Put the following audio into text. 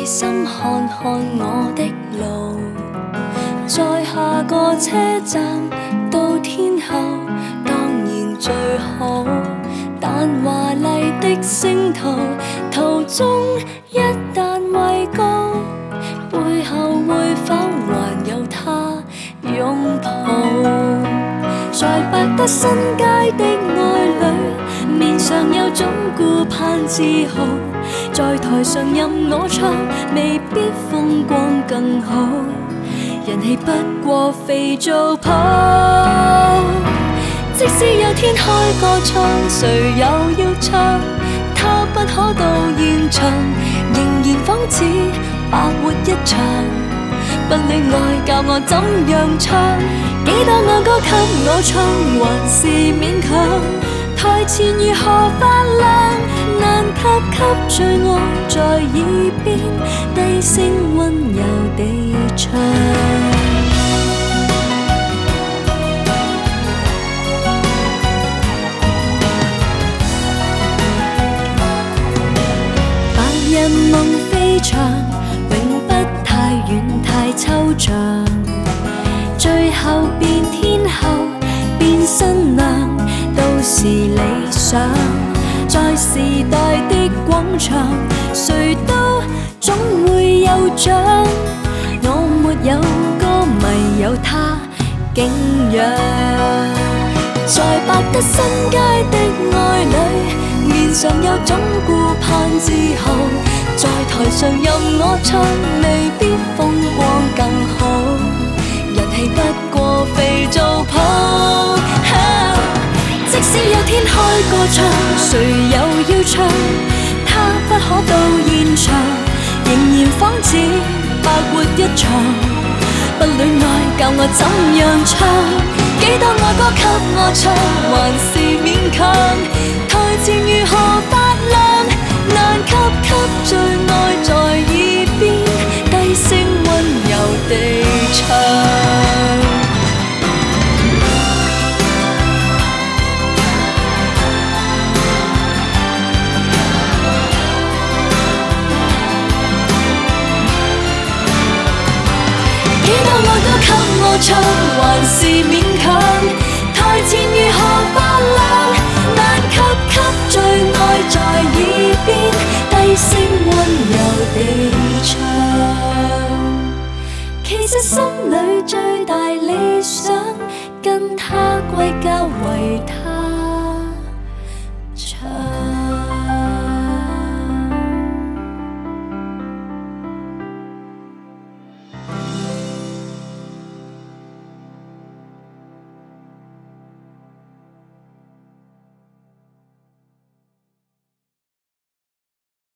細心看看我的路，在下個車站到天后當然最好，但華麗的星途途中一旦畏高，背後會否還有他擁抱？在百德新街的愛侶，面上有種顧盼自豪，在台上任我唱，未必風光更好，人氣不過肥皂泡。即使有天開個唱，誰又要唱？他不可到現場，仍然仿似白活一場。不戀愛教我怎樣唱，幾多愛歌給我唱，還是勉強。台前如何發亮，難及給最愛在耳邊低聲溫柔地唱。白日夢飛翔，永不太遠太抽象，最後變天后變新娘都是理想。在時代的廣場，誰都總會有獎。我沒有歌迷，有他敬仰。在百德新街的愛侶，面上有種顧盼自豪，在台上任我唱，未必風光更好，人氣不過肥皂泡。即使有天開個唱，誰又要唱？他不可到現場，仍然仿似白活一場。不戀愛教我怎樣唱，幾多愛歌給我唱，還是勉強。台前如何發亮，難及給最愛在耳邊低聲溫柔地唱。給我唱，還是勉強。台前如何發亮，難及給最愛在耳邊低聲溫柔地